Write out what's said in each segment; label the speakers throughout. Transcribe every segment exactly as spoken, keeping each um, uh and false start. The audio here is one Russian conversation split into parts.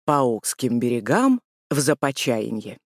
Speaker 1: по Окским берегам в Започаянье.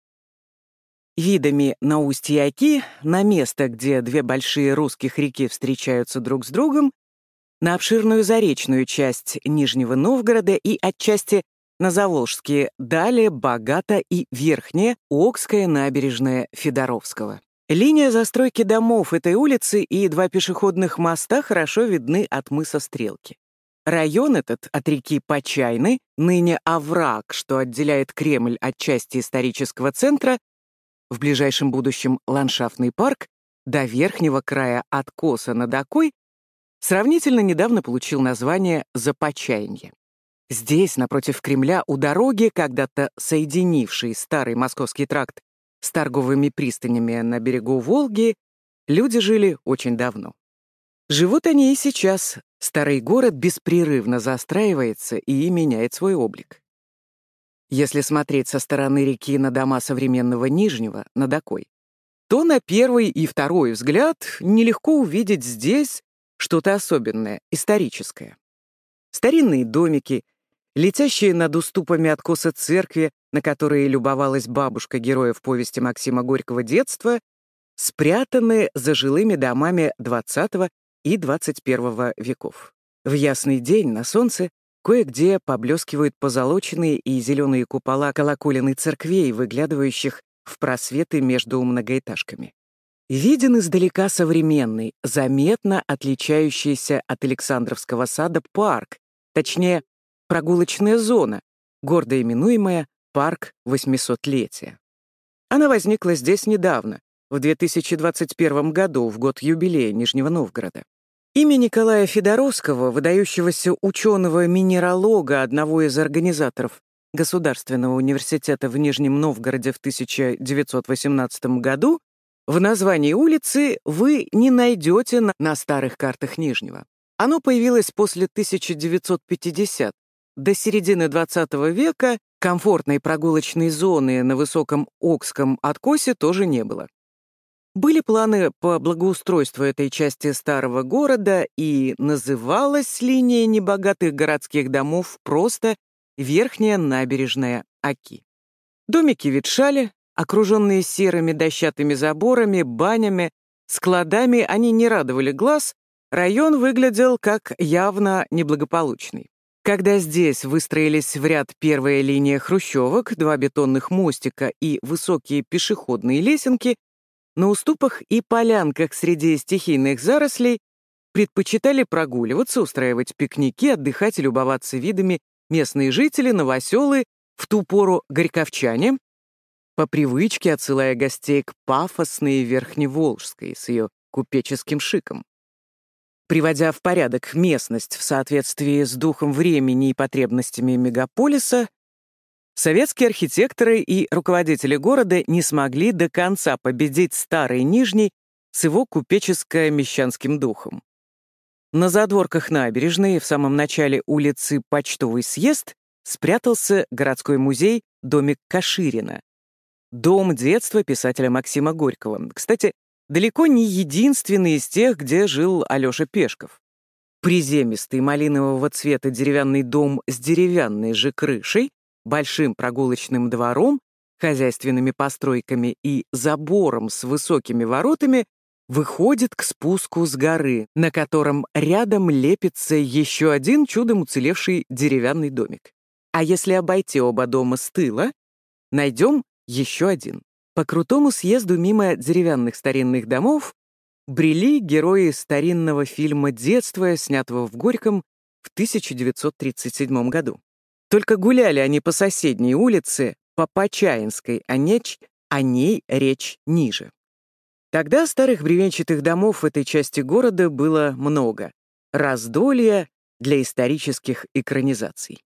Speaker 1: Видами на устье Оки, на место, где две большие русских реки встречаются друг с другом, на обширную заречную часть Нижнего Новгорода и отчасти на Заволжские, далее богата и верхняя Окская набережная Федоровского. Линия застройки домов этой улицы и два пешеходных моста хорошо видны от мыса Стрелки. Район этот от реки Почайны, ныне овраг, что отделяет Кремль от части исторического центра, в ближайшем будущем ландшафтный парк, до верхнего края откоса над Окой, сравнительно недавно получил название Започаянье. Здесь, напротив Кремля, у дороги, когда-то соединившей старый Московский тракт с торговыми пристанями на берегу Волги, люди жили очень давно. Живут они и сейчас. Старый город беспрерывно застраивается и меняет свой облик. Если смотреть со стороны реки на дома современного Нижнего, над Окой, то на первый и второй взгляд нелегко увидеть здесь что-то особенное, историческое. Старинные домики, летящие над уступами откоса церкви, на которые любовалась бабушка героя в повести Максима Горького детства, спрятаны за жилыми домами двадцатого и двадцать первого веков. В ясный день на солнце кое-где поблескивают позолоченные и зеленые купола колоколен и церквей, выглядывающих в просветы между многоэтажками. Виден издалека современный, заметно отличающийся от Александровского сада парк, точнее, прогулочная зона, гордо именуемая Парк восьмисотлетия. Она возникла здесь недавно, в две тысячи двадцать первом году, в год юбилея Нижнего Новгорода. Имя Николая Федоровского, выдающегося ученого-минералога, одного из организаторов Государственного университета в Нижнем Новгороде в тысяча девятьсот восемнадцатом году, в названии улицы вы не найдете на, на старых картах Нижнего. Оно появилось после тысяча девятьсот пятидесятого. До середины двадцатого века комфортной прогулочной зоны на высоком Окском откосе тоже не было. Были планы по благоустройству этой части старого города, и называлась линия небогатых городских домов просто Верхняя набережная Оки. Домики ветшали, окруженные серыми дощатыми заборами, банями, складами, они не радовали глаз, район выглядел как явно неблагополучный. Когда здесь выстроились в ряд первая линия хрущевок, два бетонных мостика и высокие пешеходные лесенки, на уступах и полянках среди стихийных зарослей предпочитали прогуливаться, устраивать пикники, отдыхать и любоваться видами местные жители, новоселы, в ту пору горьковчане, по привычке отсылая гостей к пафосной Верхневолжской с ее купеческим шиком. Приводя в порядок местность в соответствии с духом времени и потребностями мегаполиса, советские архитекторы и руководители города не смогли до конца победить старый Нижний с его купеческо-мещанским духом. На задворках набережной, в самом начале улицы Почтовый съезд, спрятался городской музей «Домик Каширина», дом детства писателя Максима Горького. Кстати, далеко не единственный из тех, где жил Алёша Пешков. Приземистый малинового цвета деревянный дом с деревянной же крышей, большим прогулочным двором, хозяйственными постройками и забором с высокими воротами выходит к спуску с горы, на котором рядом лепится еще один чудом уцелевший деревянный домик. А если обойти оба дома с тыла, найдем еще один. По крутому съезду мимо деревянных старинных домов брели герои старинного фильма детства, снятого в Горьком в тысяча девятьсот тридцать седьмом году. Только гуляли они по соседней улице, по Почаинской, а, неч, о ней речь ниже. Тогда старых бревенчатых домов в этой части города было много. Раздолье для исторических экранизаций.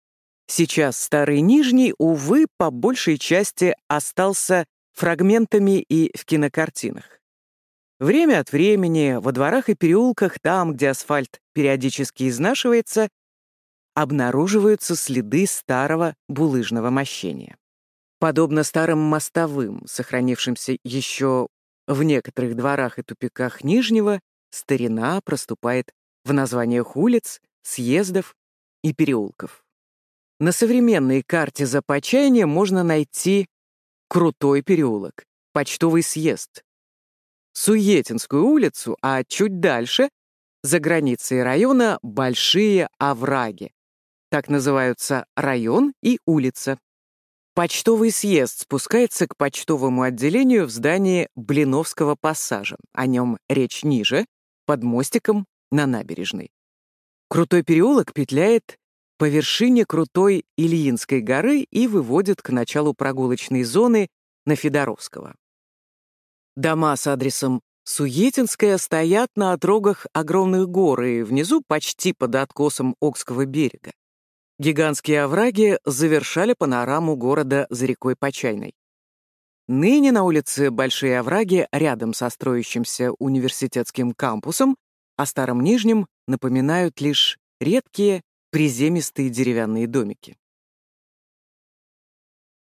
Speaker 1: Сейчас старый Нижний, увы, по большей части остался фрагментами и в кинокартинах. Время от времени во дворах и переулках, там, где асфальт периодически изнашивается, обнаруживаются следы старого булыжного мощения. Подобно старым мостовым, сохранившимся еще в некоторых дворах и тупиках Нижнего, старина проступает в названиях улиц, съездов и переулков. На современной карте Започаяния можно найти Крутой переулок, Почтовый съезд, Суетинскую улицу, а чуть дальше, за границей района, Большие овраги. Так называются район и улица. Почтовый съезд спускается к почтовому отделению в здании Блиновского пассажа. О нем речь ниже, под мостиком на набережной. Крутой переулок петляет по вершине крутой Ильинской горы и выводит к началу прогулочной зоны на Федоровского. Дома с адресом Суетинская стоят на отрогах огромных гор и внизу почти под откосом Окского берега. Гигантские овраги завершали панораму города за рекой Почайной. Ныне на улице Большие овраги, рядом со строящимся университетским кампусом, о Старом Нижнем напоминают лишь редкие приземистые деревянные домики.